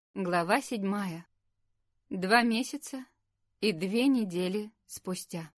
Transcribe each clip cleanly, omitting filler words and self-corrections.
Глава 7. 2 месяца и 2 недели спустя.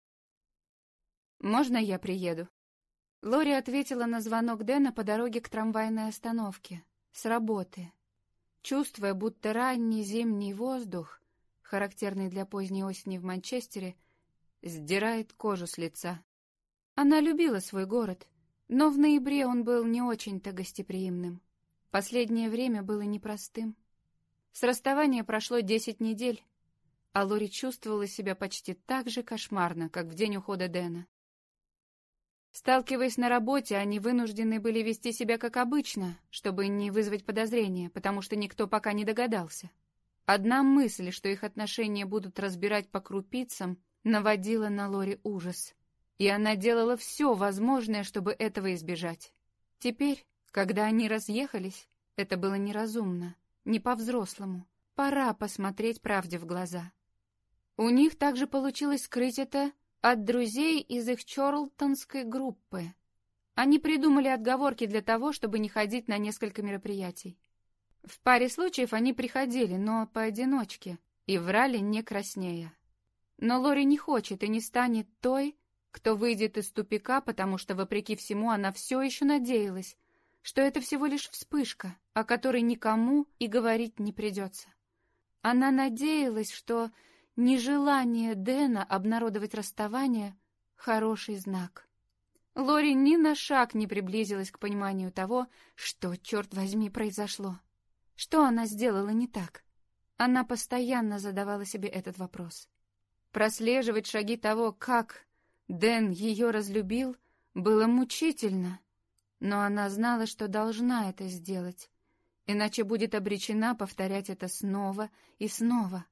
«Можно я приеду?» Лори ответила на звонок Дэна по дороге к трамвайной остановке, с работы, чувствуя, будто ранний зимний воздух, характерный для поздней осени в Манчестере, сдирает кожу с лица. Она любила свой город, но в ноябре он был не очень-то гостеприимным. Последнее время было непростым. С расставания прошло 10 недель, а Лори чувствовала себя почти так же кошмарно, как в день ухода Дэна. Сталкиваясь на работе, они вынуждены были вести себя как обычно, чтобы не вызвать подозрения, потому что никто пока не догадался. Одна мысль, что их отношения будут разбирать по крупицам, наводила на Лори ужас. И она делала все возможное, чтобы этого избежать. Теперь, когда они разъехались, это было неразумно. Не по-взрослому. Пора посмотреть правде в глаза. У них также получилось скрыть это от друзей из их чорлтонской группы. Они придумали отговорки для того, чтобы не ходить на несколько мероприятий. В паре случаев они приходили, но поодиночке, и врали не краснея. Но Лори не хочет и не станет той, кто выйдет из тупика, потому что, вопреки всему, она все еще надеялась, что это всего лишь вспышка, о которой никому и говорить не придется. Она надеялась, что нежелание Дэна обнародовать расставание — хороший знак. Лори ни на шаг не приблизилась к пониманию того, что, черт возьми, произошло. Что она сделала не так? Она постоянно задавала себе этот вопрос. Прослеживать шаги того, как Дэн ее разлюбил, было мучительно. Но она знала, что должна это сделать, иначе будет обречена повторять это снова и снова.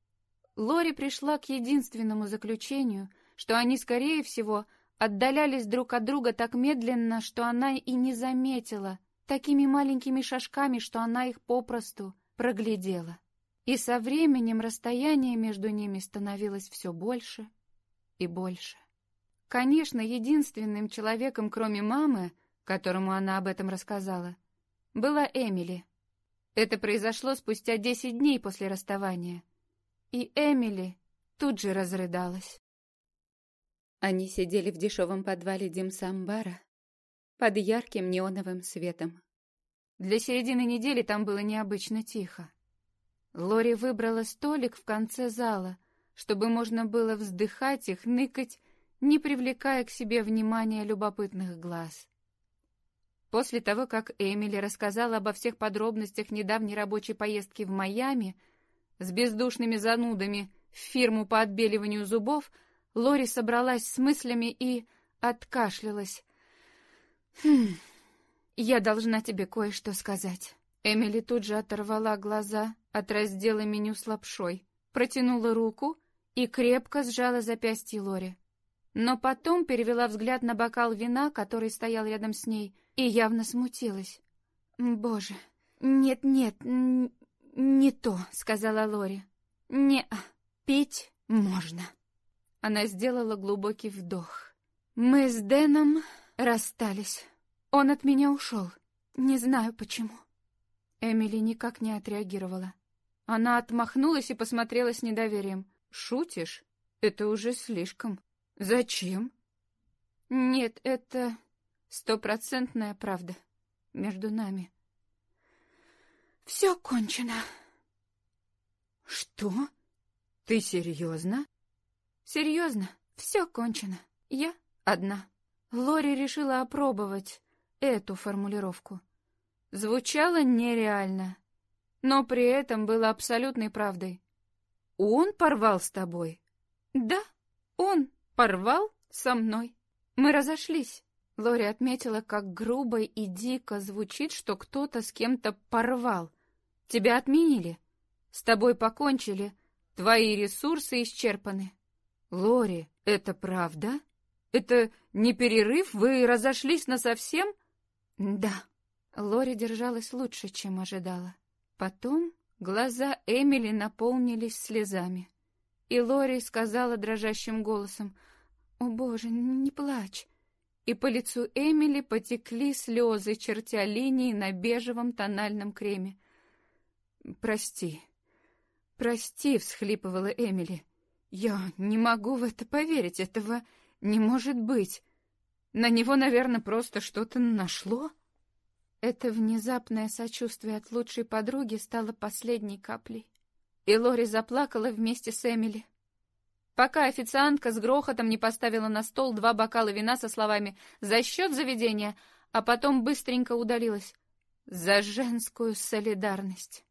Лори пришла к единственному заключению, что они, скорее всего, отдалялись друг от друга так медленно, что она и не заметила, такими маленькими шажками, что она их попросту проглядела. И со временем расстояние между ними становилось все больше и больше. Конечно, единственным человеком, кроме мамы, которому она об этом рассказала, была Эмили. Это произошло спустя 10 дней после расставания, и Эмили тут же разрыдалась. Они сидели в дешевом подвале Димсам-бара под ярким неоновым светом. Для середины недели там было необычно тихо. Лори выбрала столик в конце зала, чтобы можно было вздыхать и хныкать, не привлекая к себе внимания любопытных глаз. После того, как Эмили рассказала обо всех подробностях недавней рабочей поездки в Майами с бездушными занудами в фирму по отбеливанию зубов, Лори собралась с мыслями и откашлялась. «Я должна тебе кое-что сказать». Эмили тут же оторвала глаза от раздела меню с лапшой, протянула руку и крепко сжала запястье Лори. Но потом перевела взгляд на бокал вина, который стоял рядом с ней, и явно смутилась. «Боже, нет, не то», — сказала Лори. «Не, пить можно». Она сделала глубокий вдох. «Мы с Дэном расстались. Он от меня ушел. Не знаю почему». Эмили никак не отреагировала. Она отмахнулась и посмотрела с недоверием. «Шутишь? Это уже слишком. Зачем?» «Нет, это 100% правда между нами. Все кончено». «Что? Ты серьезно?» «Серьезно, все кончено. Я одна». Лори решила опробовать эту формулировку. Звучало нереально, но при этом было абсолютной правдой. «Он порвал с тобой?» «Да, он порвал со мной. Мы разошлись». Лори отметила, как грубо и дико звучит, что кто-то с кем-то порвал. «Тебя отменили. С тобой покончили. Твои ресурсы исчерпаны». «Лори, это правда? Это не перерыв? Вы разошлись насовсем?» «Да». Лори держалась лучше, чем ожидала. Потом глаза Эмили наполнились слезами. И Лори сказала дрожащим голосом: «О, Боже, не плачь». И по лицу Эмили потекли слезы, чертя линии на бежевом тональном креме. «Прости, прости», — всхлипывала Эмили. «Я не могу в это поверить, этого не может быть. На него, наверное, просто что-то нашло». Это внезапное сочувствие от лучшей подруги стало последней каплей. И Лори заплакала вместе с Эмили. Пока официантка с грохотом не поставила на стол 2 бокала вина со словами «За счет заведения», а потом быстренько удалилась. За женскую солидарность.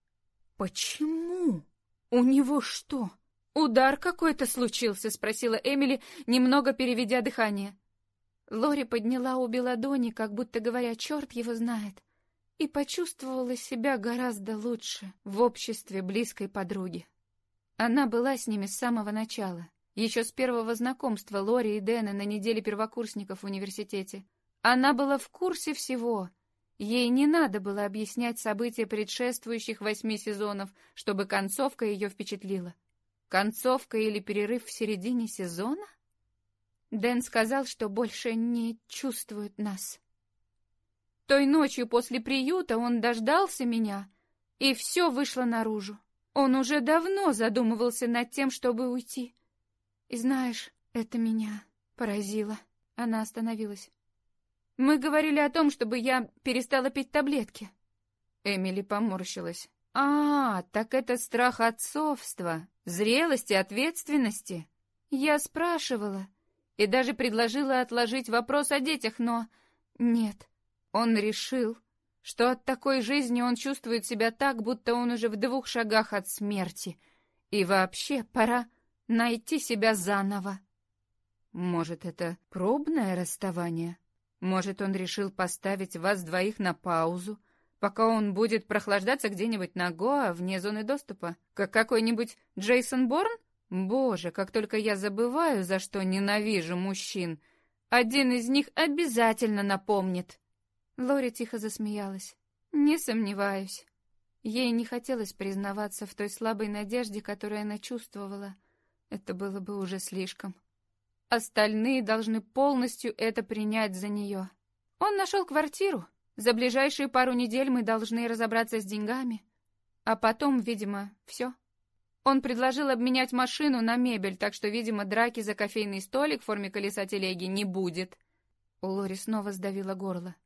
«Почему? У него что, удар какой-то случился?» — спросила Эмили, немного переведя дыхание. Лори подняла обе ладони, как будто говоря, черт его знает, и почувствовала себя гораздо лучше в обществе близкой подруги. Она была с ними с самого начала, еще с первого знакомства Лори и Дэна на неделе первокурсников в университете. Она была в курсе всего. Ей не надо было объяснять события предшествующих 8 сезонов, чтобы концовка ее впечатлила. Концовка или перерыв в середине сезона? Дэн сказал, что больше не чувствует нас. Той ночью после приюта он дождался меня, и все вышло наружу. Он уже давно задумывался над тем, чтобы уйти. И знаешь, это меня поразило. Она остановилась. Мы говорили о том, чтобы я перестала пить таблетки. Эмили поморщилась. Так это страх отцовства, зрелости, ответственности. Я спрашивала и даже предложила отложить вопрос о детях, но нет. Он решил, что от такой жизни он чувствует себя так, будто он уже в 2 шагах от смерти. И вообще пора найти себя заново. Может, это пробное расставание? Может, он решил поставить вас 2 на паузу, пока он будет прохлаждаться где-нибудь на Гоа, вне зоны доступа, как какой-нибудь Джейсон Борн? Боже, как только я забываю, за что ненавижу мужчин, один из них обязательно напомнит. Лори тихо засмеялась. Не сомневаюсь. Ей не хотелось признаваться в той слабой надежде, которую она чувствовала. Это было бы уже слишком. Остальные должны полностью это принять за нее. Он нашел квартиру. За ближайшие пару недель мы должны разобраться с деньгами. А потом, видимо, все. Он предложил обменять машину на мебель, так что, видимо, драки за кофейный столик в форме колеса телеги не будет. У Лори снова сдавило горло.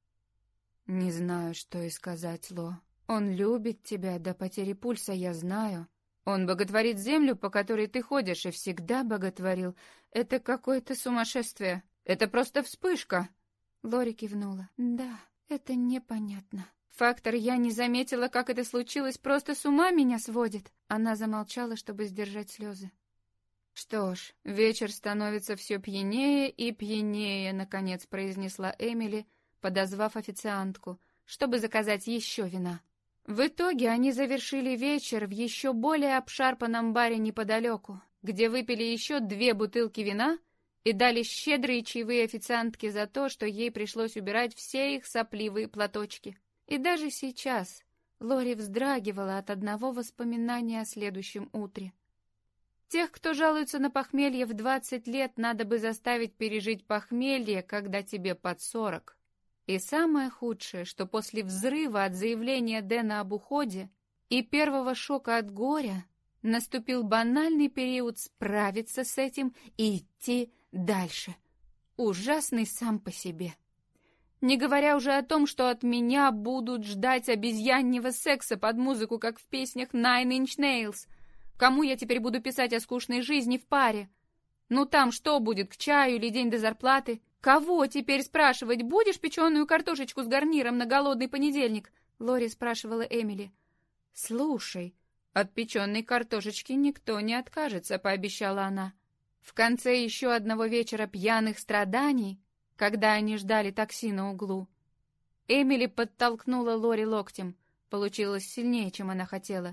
Не знаю, что и сказать, Ло. Он любит тебя до потери пульса, я знаю. Он боготворит землю, по которой ты ходишь, и всегда боготворил. Это какое-то сумасшествие. Это просто вспышка. Лори кивнула. Да, это непонятно. Фактор «я не заметила, как это случилось» просто с ума меня сводит. Она замолчала, чтобы сдержать слезы. Что ж, вечер становится все пьянее и пьянее, наконец произнесла Эмили, подозвав официантку, чтобы заказать еще вина. В итоге они завершили вечер в еще более обшарпанном баре неподалеку, где выпили еще 2 бутылки вина и дали щедрые чаевые официантке за то, что ей пришлось убирать все их сопливые платочки. И даже сейчас Лори вздрагивала от одного воспоминания о следующем утре. Тех, кто жалуется на похмелье в 20 лет, надо бы заставить пережить похмелье, когда тебе под 40. И самое худшее, что после взрыва от заявления Дэна об уходе и первого шока от горя наступил банальный период справиться с этим и идти дальше. Ужасный сам по себе. Не говоря уже о том, что от меня будут ждать обезьяньего секса под музыку, как в песнях Nine Inch Nails. Кому я теперь буду писать о скучной жизни в паре? Ну там что будет, к чаю или день до зарплаты? Кого теперь спрашивать, будешь печеную картошечку с гарниром на голодный понедельник? Лори спрашивала Эмили. Слушай, от печеной картошечки никто не откажется, пообещала она. В конце еще одного вечера пьяных страданий, когда они ждали такси на углу, Эмили подтолкнула Лори локтем. Получилось сильнее, чем она хотела.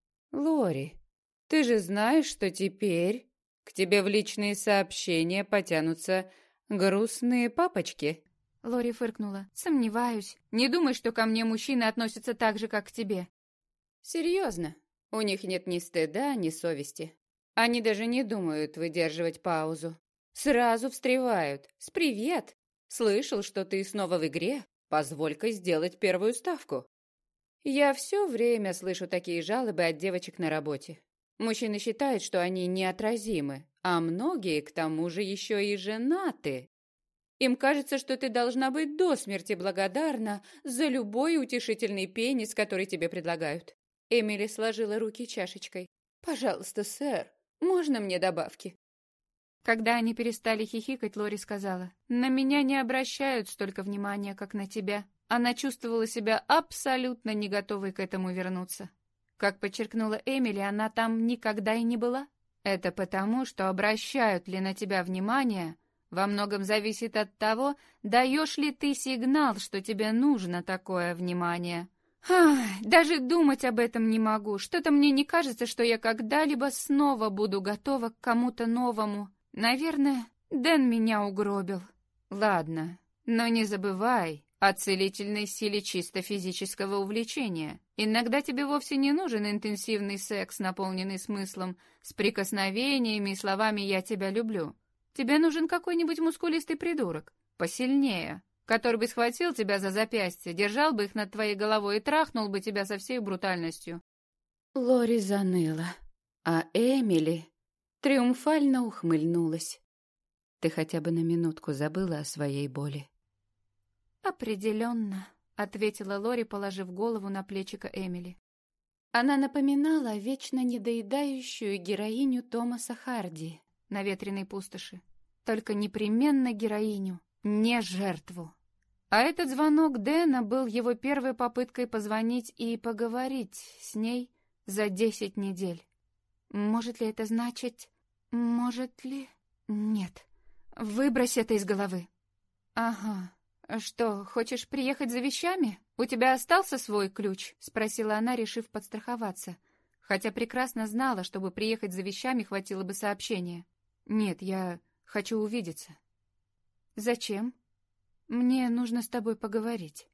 «Лори, ты же знаешь, что теперь к тебе в личные сообщения потянутся грустные папочки?» Лори фыркнула. «Сомневаюсь. Не думай, что ко мне мужчины относятся так же, как к тебе». «Серьезно? У них нет ни стыда, ни совести. Они даже не думают выдерживать паузу. Сразу встревают. С «привет! Слышал, что ты снова в игре? Позволь-ка сделать первую ставку». Я все время слышу такие жалобы от девочек на работе. Мужчины считают, что они неотразимы, а многие, к тому же, еще и женаты. Им кажется, что ты должна быть до смерти благодарна за любой утешительный пенис, который тебе предлагают. Эмили сложила руки чашечкой. «Пожалуйста, сэр, можно мне добавки?» Когда они перестали хихикать, Лори сказала: «На меня не обращают столько внимания, как на тебя». Она чувствовала себя абсолютно не готовой к этому вернуться. Как подчеркнула Эмили, она там никогда и не была. Это потому, что обращают ли на тебя внимание, во многом зависит от того, даешь ли ты сигнал, что тебе нужно такое внимание. Даже думать об этом не могу. Что-то мне не кажется, что я когда-либо снова буду готова к кому-то новому. Наверное, Дэн меня угробил. Ладно, но не забывай о целительной силе чисто физического увлечения. Иногда тебе вовсе не нужен интенсивный секс, наполненный смыслом, с прикосновениями и словами «я тебя люблю». Тебе нужен какой-нибудь мускулистый придурок, посильнее, который бы схватил тебя за запястье, держал бы их над твоей головой и трахнул бы тебя со всей брутальностью. Лори заныла, а Эмили триумфально ухмыльнулась. Ты хотя бы на минутку забыла о своей боли? «Определенно», — ответила Лори, положив голову на плечико Эмили. Она напоминала вечно недоедающую героиню Томаса Харди на «Ветреной пустоши». Только непременно героиню, не жертву. А этот звонок Дэна был его первой попыткой позвонить и поговорить с ней за 10 недель. Может ли это значить... Может ли... Нет. Выбрось это из головы. Ага. «Что, хочешь приехать за вещами? У тебя остался свой ключ?» — спросила она, решив подстраховаться, хотя прекрасно знала, чтобы приехать за вещами, хватило бы сообщения. «Нет, я хочу увидеться». «Зачем?» «Мне нужно с тобой поговорить».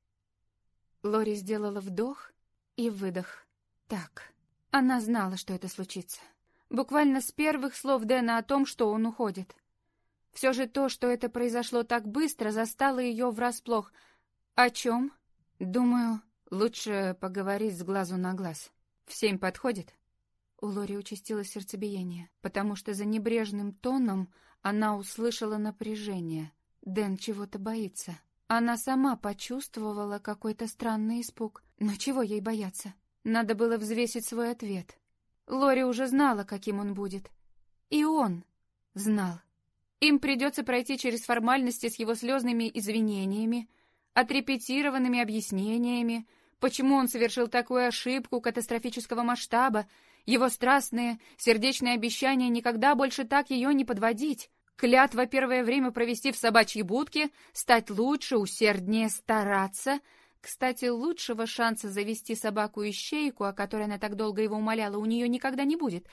Лори сделала вдох и выдох. Так, она знала, что это случится. Буквально с первых слов Дэна о том, что он уходит. Все же то, что это произошло так быстро, застало ее врасплох. «О чем?» «Думаю, лучше поговорить с глазу на глаз. В 7 подходит?» У Лори участилось сердцебиение, потому что за небрежным тоном она услышала напряжение. Дэн чего-то боится. Она сама почувствовала какой-то странный испуг. Но чего ей бояться? Надо было взвесить свой ответ. Лори уже знала, каким он будет. И он знал. Им придется пройти через формальности с его слезными извинениями, отрепетированными объяснениями, почему он совершил такую ошибку катастрофического масштаба, его страстные, сердечные обещания никогда больше так ее не подводить, клятва первое время провести в собачьей будке, стать лучше, усерднее стараться. Кстати, лучшего шанса завести собаку-ищейку, о которой она так долго его умоляла, у нее никогда не будет.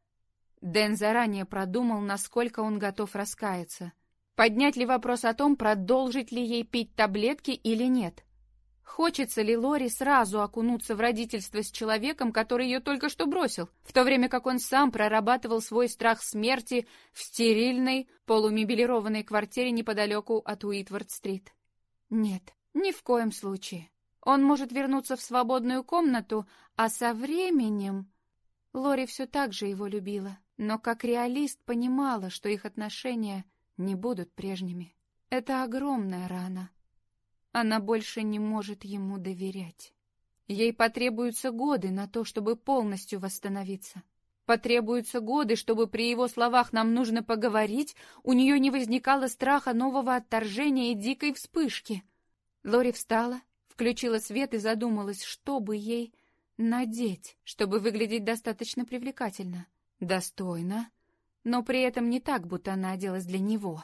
Дэн заранее продумал, насколько он готов раскаяться. Поднять ли вопрос о том, продолжить ли ей пить таблетки или нет? Хочется ли Лори сразу окунуться в родительство с человеком, который ее только что бросил, в то время как он сам прорабатывал свой страх смерти в стерильной, полумебелированной квартире неподалеку от Уитвард-стрит? Нет, ни в коем случае. Он может вернуться в свободную комнату, а со временем... Лори все так же его любила, но как реалист понимала, что их отношения не будут прежними. Это огромная рана. Она больше не может ему доверять. Ей потребуются годы на то, чтобы полностью восстановиться. Потребуются годы, чтобы при его словах «нам нужно поговорить» у нее не возникало страха нового отторжения и дикой вспышки. Лори встала, включила свет и задумалась, что бы ей надеть, чтобы выглядеть достаточно привлекательно, достойно, но при этом не так, будто она оделась для него.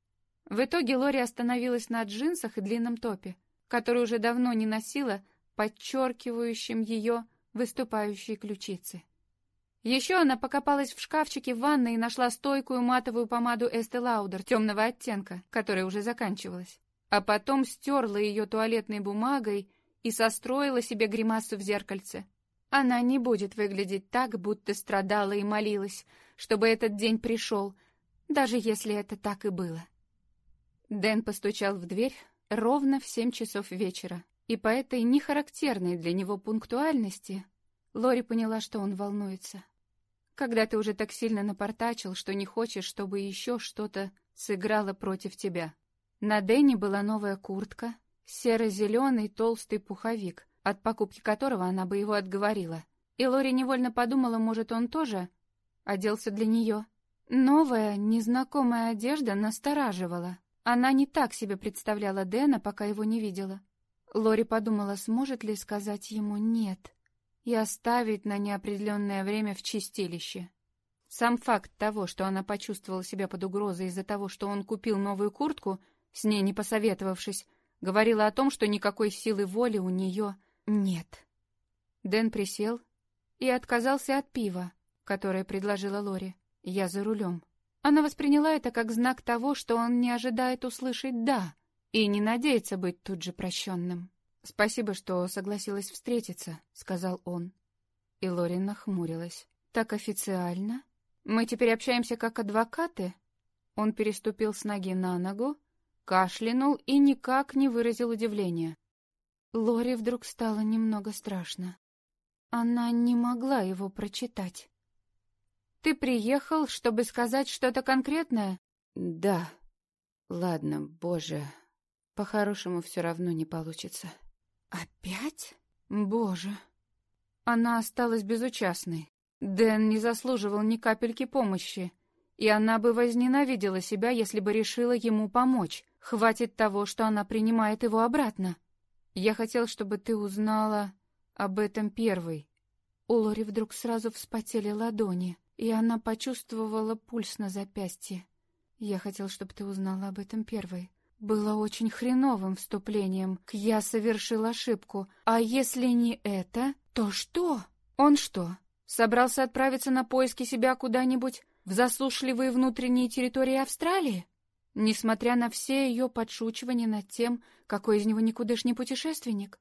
В итоге Лори остановилась на джинсах и длинном топе, который уже давно не носила, подчеркивающим ее выступающие ключицы. Еще она покопалась в шкафчике в ванной и нашла стойкую матовую помаду Estee Lauder темного оттенка, которая уже заканчивалась, а потом стерла ее туалетной бумагой и состроила себе гримасу в зеркальце. Она не будет выглядеть так, будто страдала и молилась, чтобы этот день пришел, даже если это так и было. Дэн постучал в дверь ровно в 7 часов вечера, И по этой нехарактерной для него пунктуальности Лори поняла, что он волнуется. Когда ты уже так сильно напортачил, что не хочешь, чтобы еще что-то сыграло против тебя. На Дэнни была новая куртка, серо-зеленый толстый пуховик, от покупки которого она бы его отговорила. И Лори невольно подумала, может, он тоже оделся для нее. Новая, незнакомая одежда настораживала. Она не так себе представляла Дэна, пока его не видела. Лори подумала, сможет ли сказать ему «нет» и оставить на неопределенное время в чистилище. Сам факт того, что она почувствовала себя под угрозой из-за того, что он купил новую куртку, с ней не посоветовавшись, говорила о том, что никакой силы воли у нее нет. Дэн присел и отказался от пива, которое предложила Лори. «Я за рулем». Она восприняла это как знак того, что он не ожидает услышать «да» и не надеется быть тут же прощенным. «Спасибо, что согласилась встретиться», — сказал он. И Лори нахмурилась. «Так официально? Мы теперь общаемся как адвокаты?» Он переступил с ноги на ногу, кашлянул и никак не выразил удивления. Лори вдруг стало немного страшно. Она не могла его прочитать. «Ты приехал, чтобы сказать что-то конкретное?» «Да. Ладно, боже, по-хорошему все равно не получится». «Опять? Боже». Она осталась безучастной. Дэн не заслуживал ни капельки помощи, и она бы возненавидела себя, если бы решила ему помочь. Хватит того, что она принимает его обратно. «Я хотел, чтобы ты узнала об этом первой». У Лори вдруг сразу вспотели ладони, и она почувствовала пульс на запястье. «Я хотел, чтобы ты узнала об этом первой». Было очень хреновым вступлением к «я совершил ошибку». А если не это, то что? Он что, собрался отправиться на поиски себя куда-нибудь в засушливые внутренние территории Австралии? Несмотря на все ее подшучивания над тем, какой из него никудышний путешественник?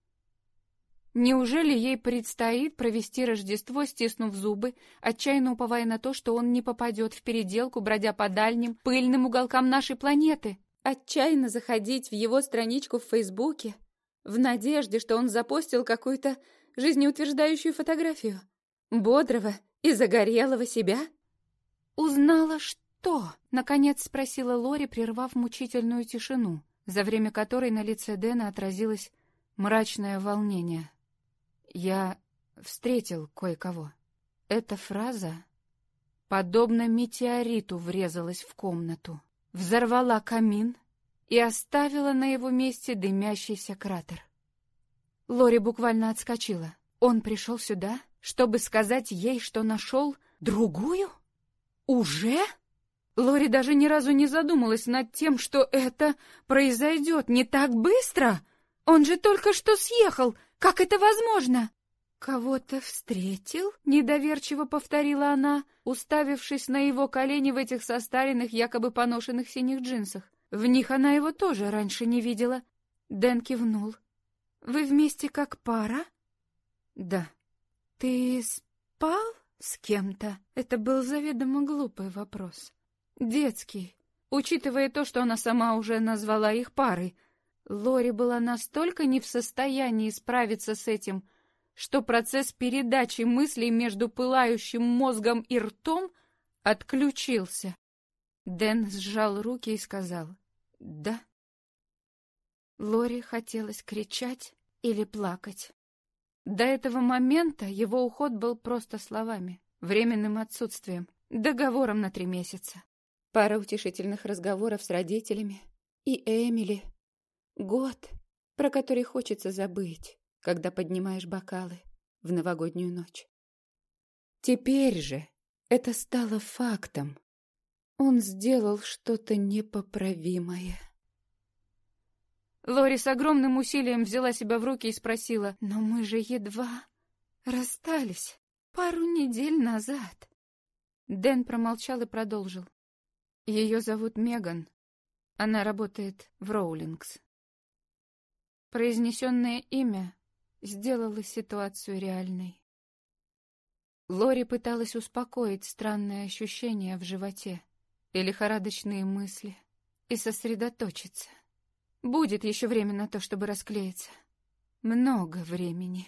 Неужели ей предстоит провести Рождество, стиснув зубы, отчаянно уповая на то, что он не попадет в переделку, бродя по дальним, пыльным уголкам нашей планеты? Отчаянно заходить в его страничку в Фейсбуке, в надежде, что он запостил какую-то жизнеутверждающую фотографию бодрого и загорелого себя? «Узнала что?» — наконец спросила Лори, прервав мучительную тишину, за время которой на лице Дэна отразилось мрачное волнение. «Я встретил кое-кого». Эта фраза, подобно метеориту, врезалась в комнату, взорвала камин и оставила на его месте дымящийся кратер. Лори буквально отскочила. Он пришел сюда, чтобы сказать ей, что нашел другую? Уже? Лори даже ни разу не задумалась над тем, что это произойдет не так быстро. Он же только что съехал. Как это возможно? «Кого-то встретил?» — недоверчиво повторила она, уставившись на его колени в этих состаренных, якобы поношенных синих джинсах. В них она его тоже раньше не видела. Дэн кивнул. «Вы вместе как пара?» «Да». «Ты спал с кем-то?» Это был заведомо глупый вопрос. Детский, учитывая то, что она сама уже назвала их парой. Лори была настолько не в состоянии справиться с этим, что процесс передачи мыслей между пылающим мозгом и ртом отключился. Дэн сжал руки и сказал «да». Лори хотелось кричать или плакать. До этого момента его уход был просто словами, временным отсутствием, договором на 3 месяца. Пара утешительных разговоров с родителями и Эмили. Год, про который хочется забыть, когда поднимаешь бокалы в новогоднюю ночь. Теперь же это стало фактом. Он сделал что-то непоправимое. Лори с огромным усилием взяла себя в руки и спросила: «Но мы же едва расстались пару недель назад». Дэн промолчал и продолжил. «Ее зовут Меган. Она работает в Роулингс». Произнесенное имя сделало ситуацию реальной. Лори пыталась успокоить странное ощущение в животе и лихорадочные мысли и сосредоточиться. Будет еще время на то, чтобы расклеиться. много времени.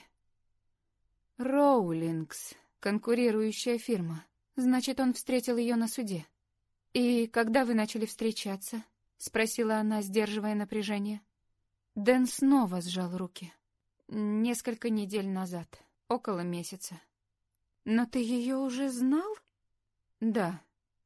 Роулингс, конкурирующая фирма. Значит, он встретил ее на суде. «И когда вы начали встречаться?» — спросила она, сдерживая напряжение. Дэн снова сжал руки. «Несколько недель назад, около месяца». «Но ты ее уже знал?» «Да,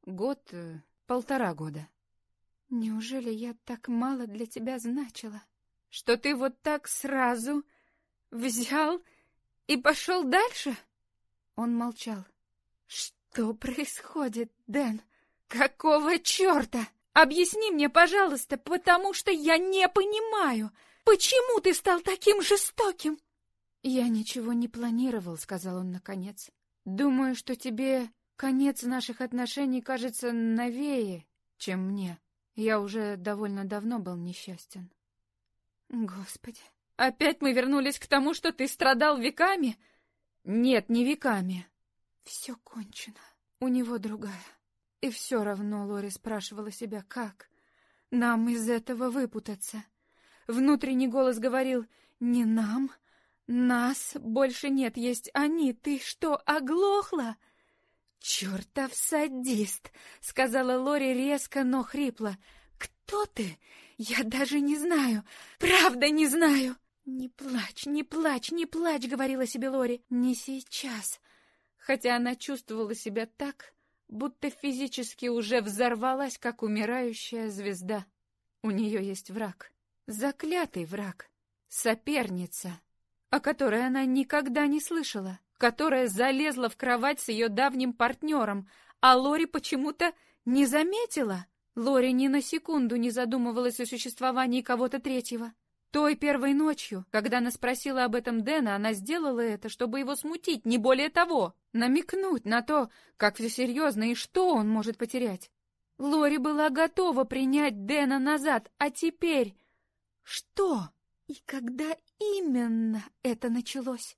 полтора года». «Неужели я так мало для тебя значила, что ты вот так сразу взял и пошел дальше?» Он молчал. «Что происходит, Дэн? Какого черта? Объясни мне, пожалуйста, потому что я не понимаю, почему ты стал таким жестоким?» «Я ничего не планировал», — сказал он наконец. «Думаю, что тебе конец наших отношений кажется новее, чем мне. Я уже довольно давно был несчастен». «Господи, опять мы вернулись к тому, что ты страдал веками?» «Нет, не веками». «Все кончено. У него другая». И все равно Лори спрашивала себя, как нам из этого выпутаться. Внутренний голос говорил: «Не нам, нас больше нет, есть они. Ты что, оглохла?» «Чертов садист!» — сказала Лори резко, но хрипло. «Кто ты? Я даже не знаю. Правда не знаю!» «Не плачь, не плачь, не плачь!» — говорила себе Лори. «Не сейчас!» Хотя она чувствовала себя так, будто физически уже взорвалась, как умирающая звезда. У нее есть враг. Заклятый враг. Соперница, о которой она никогда не слышала, которая залезла в кровать с ее давним партнером, а Лори почему-то не заметила. Лори ни на секунду не задумывалась о существовании кого-то третьего. Той первой ночью, когда она спросила об этом Дэна, она сделала это, чтобы его смутить, не более того, намекнуть на то, как все серьезно и что он может потерять. Лори была готова принять Дэна назад, а теперь что? И когда именно это началось?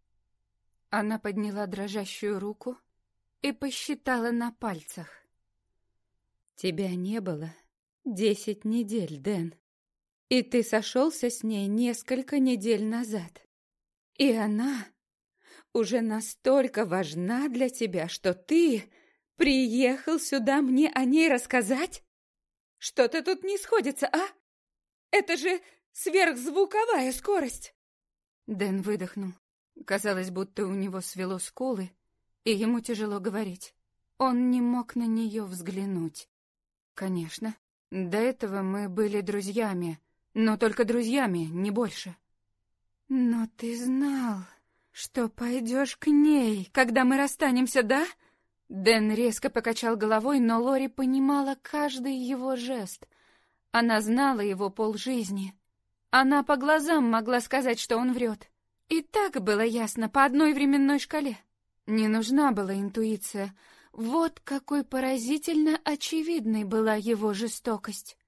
Она подняла дрожащую руку и посчитала на пальцах. «Тебя не было 10 недель, Дэн. И ты сошелся с ней несколько недель назад. И она уже настолько важна для тебя, что ты приехал сюда мне о ней рассказать? Что-то тут не сходится, а? Это же сверхзвуковая скорость!» Дэн выдохнул. Казалось, будто у него свело скулы, и ему тяжело говорить. Он не мог на нее взглянуть. «Конечно, до этого мы были друзьями, но только друзьями, не больше». «Но ты знал, что пойдешь к ней, когда мы расстанемся, да?» Дэн резко покачал головой, но Лори понимала каждый его жест. Она знала его полжизни. Она по глазам могла сказать, что он врет. И так было ясно по одной временной шкале. Не нужна была интуиция. Вот какой поразительно очевидной была его жестокость.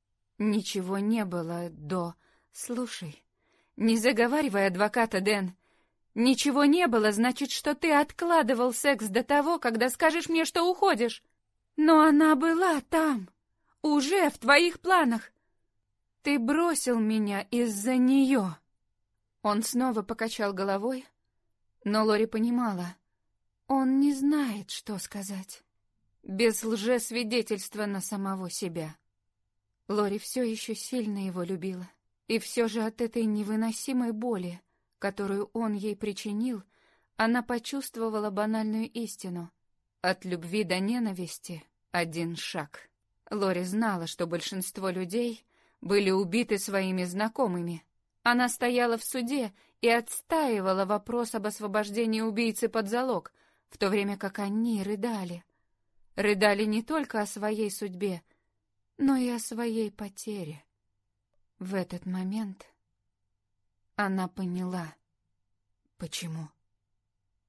Ничего не было до... Слушай, не заговаривай адвоката, Дэн. Ничего не было, значит, что ты откладывал секс до того, когда скажешь мне, что уходишь. Но она была там, уже в твоих планах. Ты бросил меня из-за нее. Он снова покачал головой, но Лори понимала, он не знает, что сказать. Без лжесвидетельства на самого себя. Лори все еще сильно его любила. И все же от этой невыносимой боли, которую он ей причинил, она почувствовала банальную истину. От любви до ненависти один шаг. Лори знала, что большинство людей были убиты своими знакомыми. Она стояла в суде и отстаивала вопрос об освобождении убийцы под залог, в то время как они рыдали. Рыдали не только о своей судьбе, но и о своей потере. В этот момент она поняла, почему.